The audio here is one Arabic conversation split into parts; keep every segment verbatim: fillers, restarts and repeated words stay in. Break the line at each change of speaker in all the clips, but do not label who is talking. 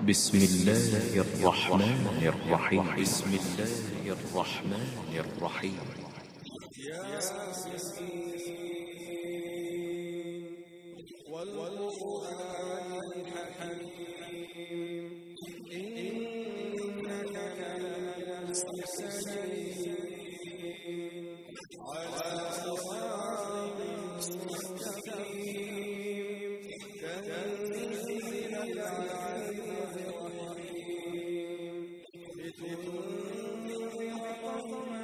بسم الله الرحمن الرحيم بسم الله الرحمن الرحيم
والقرآن الحكيم إنك لمن المرسلين على صراط مستقيم تنزيل العزيز الرحيم لتنذر قوما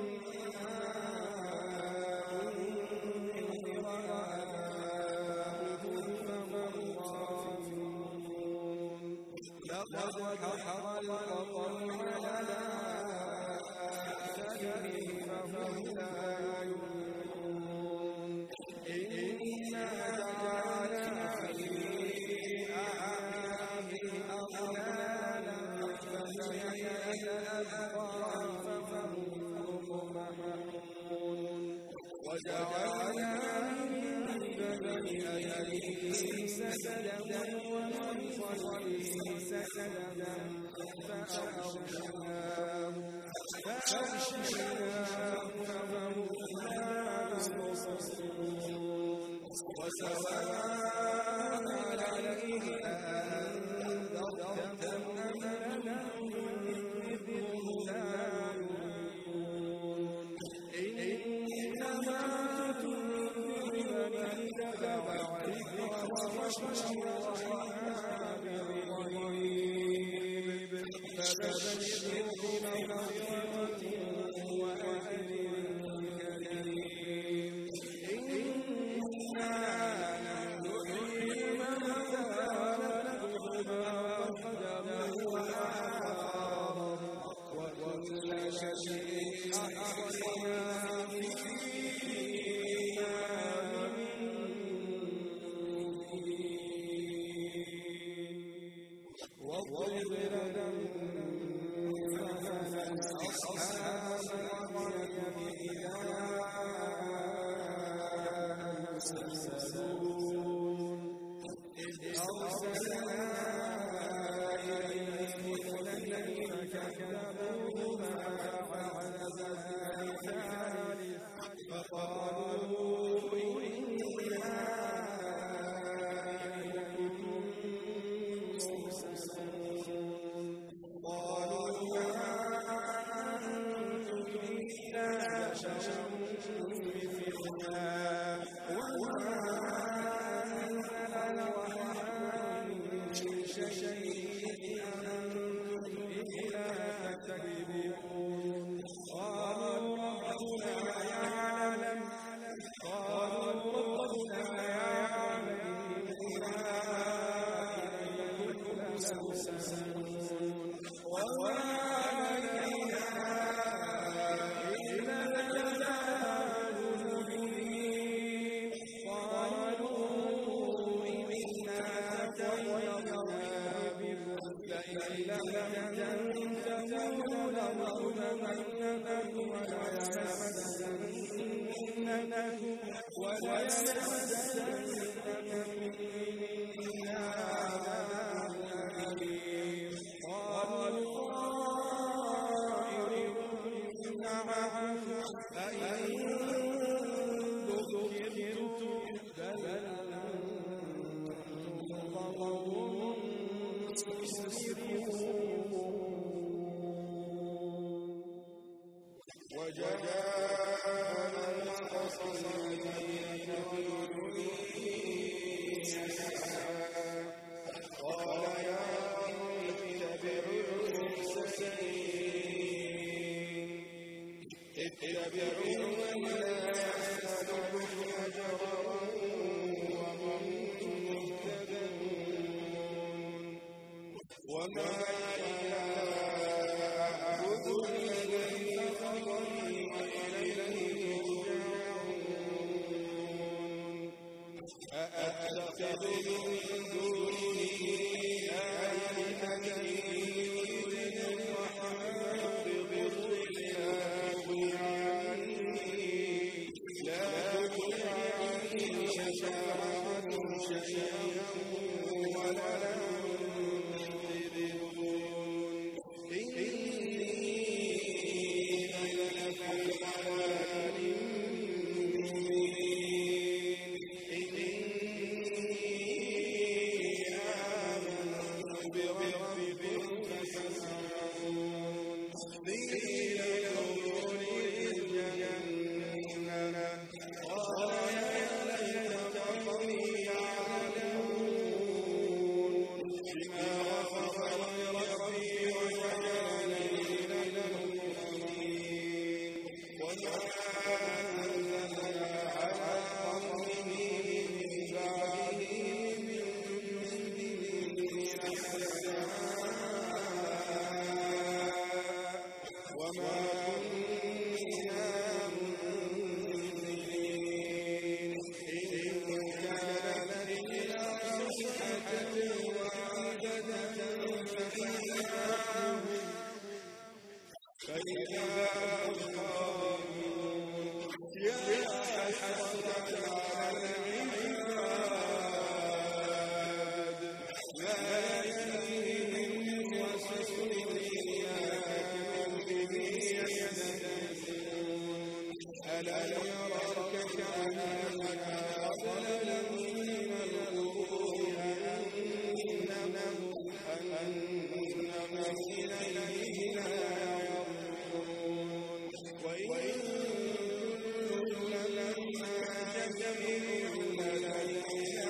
لقد حق القول على أكثرهم فهم لا يؤمنون إنا جعلنا في أعناقهم أغلالا فهي إلى الأذقان فهم مقمحون وجعلنا من بين أيديهم سدا ومن خلفهم سدا فأغشيناهم فأغشيناهم فهم لا يبصرون وسواء عليهم أأنذرتهم أم لم تنذرهم لا يؤمنون إنما تنذر من اتبع الذكر وخشي الرحمن بالغيب فبشره بمغفرة وأجر كريم إنا نحيي الموتى ونكتب ما قدموا وآثارهم وكل شيء أحصيناه في إمام واضرب لهم مثلا أصحاب القرية إذا يتساءلون إذ أرسلنا إليهم اثنين فكذبوهما فعززنا الثالث فقالوا إنا إليكم مرسلون قالوا ما أنتم إلا بشر مثلنا وما أنزل الرحمن من شيء أنتم إلا تكذبون قالوا ربنا يعلم قالوا ربنا يعلم إنا إليكم لمرسلون وما علينا إلا البلاغ المبين قالوا إنا تطيرنا بكم لئن لم تنتهوا لنرجمنكم وليمسنكم منا عذاب أليم قالوا طائركم معكم أئن ذكرتم بل أنتم قوم مسرفون وجاء من أقصى المدينة رجل يسعى قال يا قوم اتبعوا المرسلين اتبعوا من لا يسألكم أجرا وهم مهتدون وما أعبد الذي فطرني وإليه ترجعون أأتخذ من دونه آلهة يريدون الرحمن بضر لا تغن عني لا تغن عني شفاعتهم شيئا ولا ينقذون بربكم فاسمعون قيل ادخلوا الجنة قال يا ليت قومي يعلمون بما غفر لي ربي وجعلني من المكرمين وما أنزلنا على قومه من بعده من جند من السماء وما كنا منزلين إن كانت إلا صيحة واحدة فإذا هم خامدون يا حسرة على العباد ما يأتيهم رسول إلا كمثله يستهزئون ألم يروا كأنما أضل من القرون أنهم إلينا يرجعون وإن لما جميع لدينا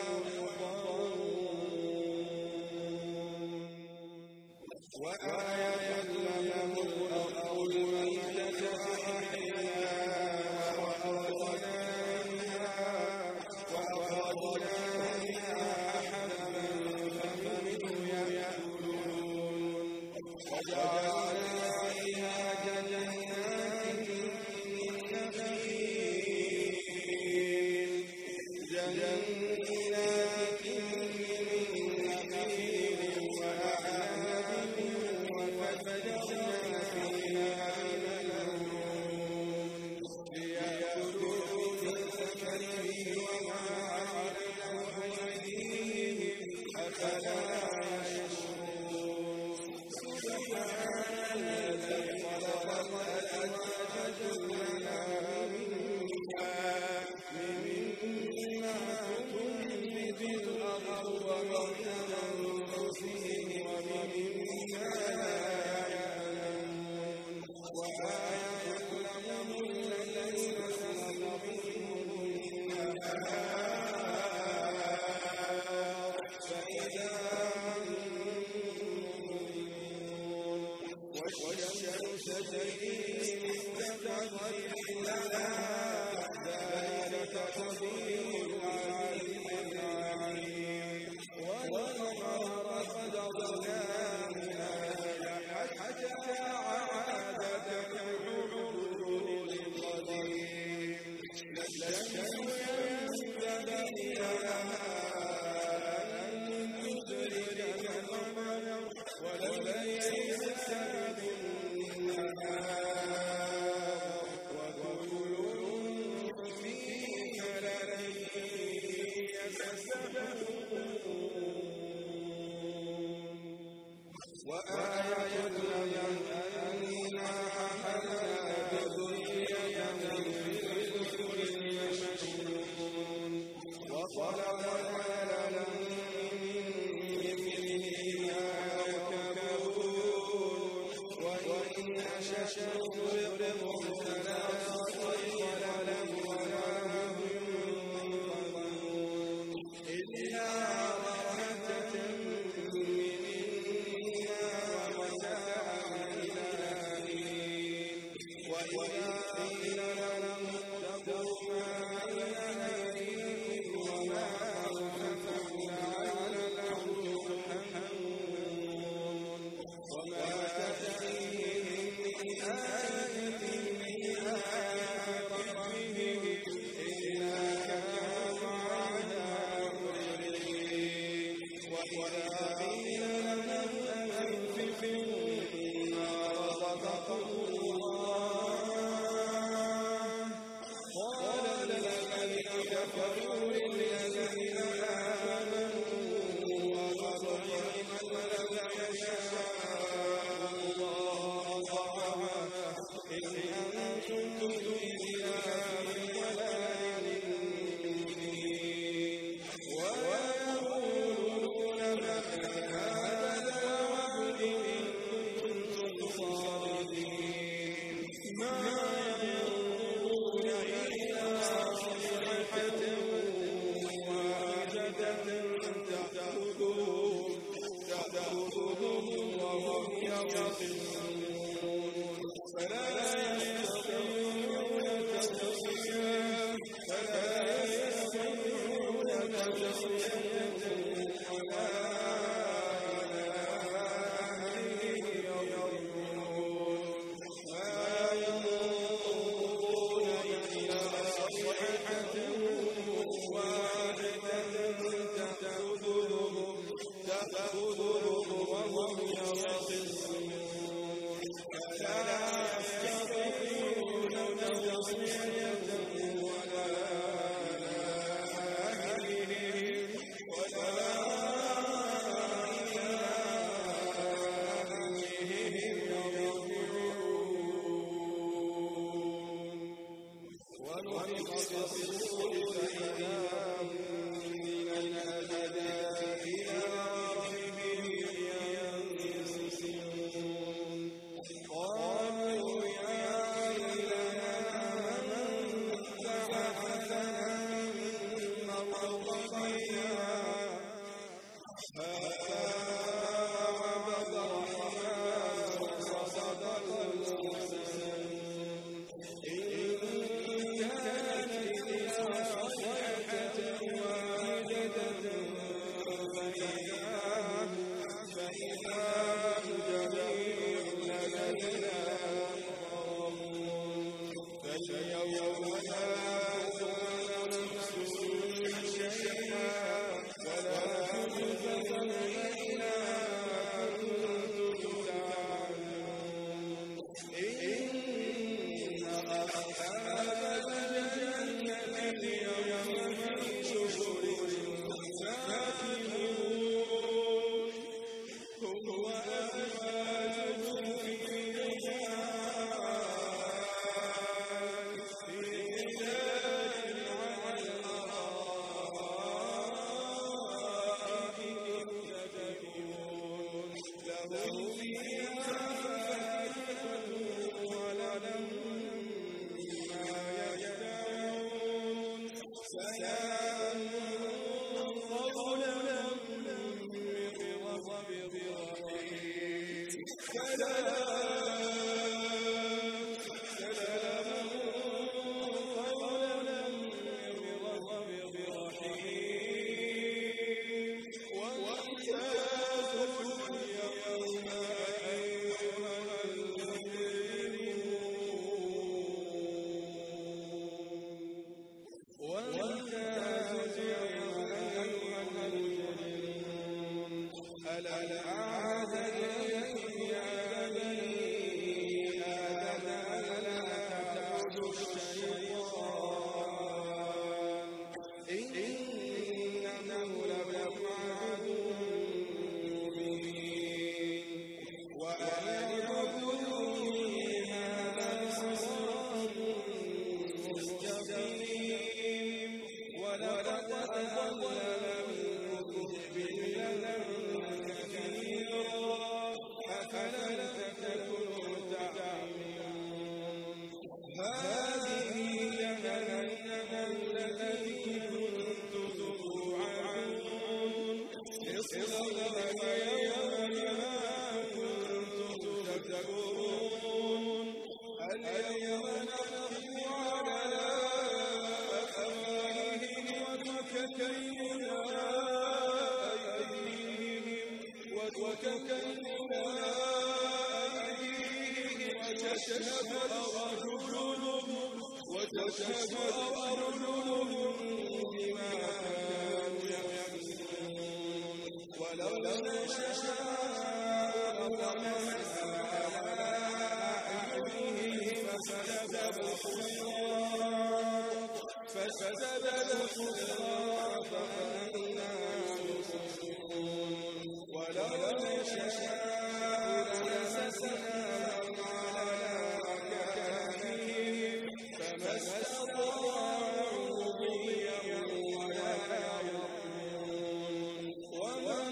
وآية لهم الأرض الميتة أحياها وأخرجنا منها حبا فمنه يأكلون وجعلنا فيها جنات من نخيل جنات من نخيل وأعناب وفجرنا فيها من العيون ليأكلوا من ثمره وما عملته أيديهم أفلا يشكرون سبحان الذي خلق الأزواج كلها مما تنبت الأرض ومن أنفسهم ومما لا يعلمون وآية لهم الليل سنغرقهم النهار فإذا هم مظلمون والشمس تجري لمستقر لها ذلك تقدير العزيز العليم والقمر قدرناه حتى عاد كالعرجون القديم لا الشمس ينبغي لها أن تدرك القمر ولا الليل سابق النهار وكل في فلك يسبحون وآية لهم أنا حملنا بذرية من الفلك المشحون وخلقنا لهم من مثله ما يركبون وإن نشأ نغرقهم فلا صريخ لهم ولا هم ينقذون إلا رحمة منا ومتاعا وهم يصفون فلا يستطيعون تصفيا فلا يستطيعون تصفيا ولا إلى أهلهم يرجعون ما ينظرون إلا صيحة واحدة تأخذهم تأخذهم وهم يصفون فلا يستطيعون تصفية ولا أهلهم ولا إلى أهلهم يرجعون ونفخ في الصور فإذا هم من الأجداث إلى ربهم ينسلون قالوا يا ويلنا من بعثنا من مرقدنا هذا وعد الرحمن وصدق المرسلون إن كانت إلا صيحة واحدة فإذا هم جميع لدينا محضرون فاليوم لا تظلم نفس شيئا ولا تجزون إلا ما كنتم تعملون إن أصحاب الجنة اليوم في شغل فاكهون هم وأزواجهم في ظلال في ظلال على الأرائك متكئون لهم فيها فاكهة ولهم ما يدعون سلام قولا من رب رحيم سلام سلام قولا من رب رحيم وامتازوا اليوم أيها المجرمون وامتازوا اليوم أيها المجرمون ألم أعهد إليكم يا بني آدم ألا تعبدوا الشيطان إنه لكم عدو مبين وأن اعبدوني هذا صراط مستقيم ولقد أضل منكم جبلا كثيرا أفلم تكونوا تعقلون هذه جهنم التي كنتم توعدون اصلوها يوم بما كنتم تكفرون اليوم نختم على أفواههم وتكلمنا أيديهم وتكلمنا أيديهم وتشهد أرجلهم وتشهد أرجلهم بما كانوا يكسبون ولو نشاء لطمسنا على أعينهم فاستبقوا الصراط فاستبقوا الصراط فأنا يبصرون ولو نشاء لمسسناهم على مكانهم فما استطاعوا مضيا ولا يرجعون ومن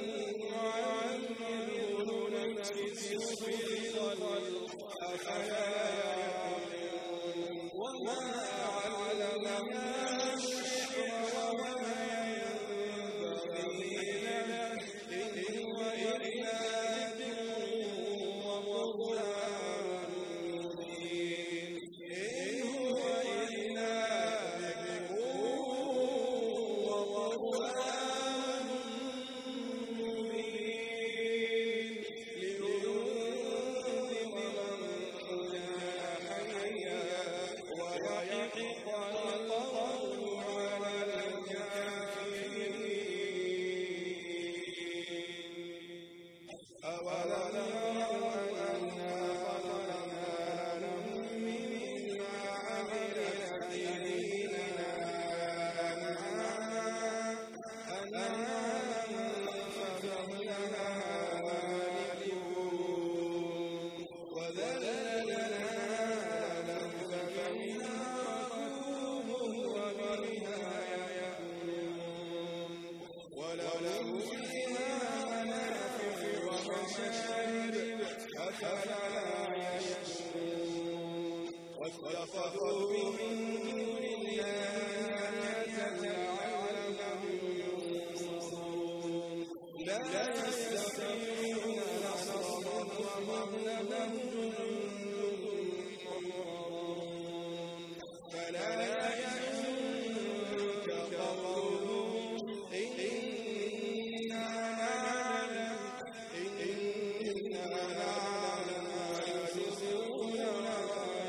نعمره ننكسه في الخلق أفلا يعقلون أولم يروا أنا خلقنا لهم مما عملت أيدينا أنعاما فهم لها مالكون وذللناها لهم فمنها ركوبهم ومنها يأكلون ولهم فيها منافع ومشارب أفلا يشكرون واتخذوا من دون الله آلهة لعلهم ينصرون لا يستطيعون نصرهم وهم لهم جند محضرون فلا يحزنك قولهم إنا نعلم إنا نعلم ما يسرون وما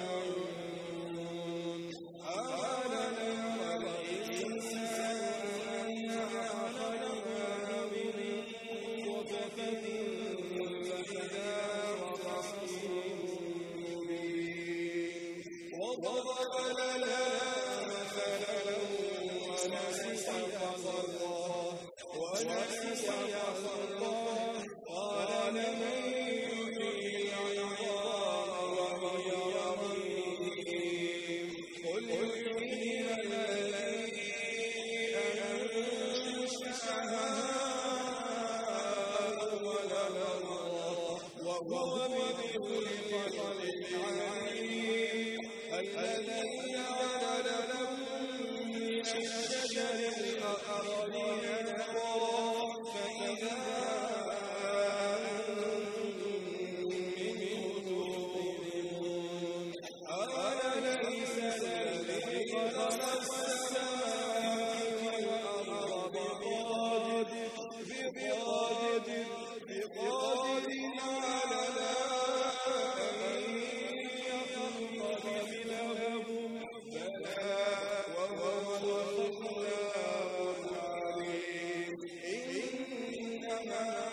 يعلنون أولم ير الإنسان أنا خلقناه من نطفة فإذا هو خصيم مبين وضرب لنا مثلا ونسي خلقه ونسي خلقه قال من يحيي العظام وهي رميم قل يحييها الذي أنشأها أول مرة وهو بكل خلق عليم الذي جعل لكم من الشجر الأخضر نارا فإذا أنتم منه توقدون أوليس الذي خلق السماوات والأرض بقادر بقادر بقادر على أن يخلق مثلهم بلى وهو الخلاق العليم إنما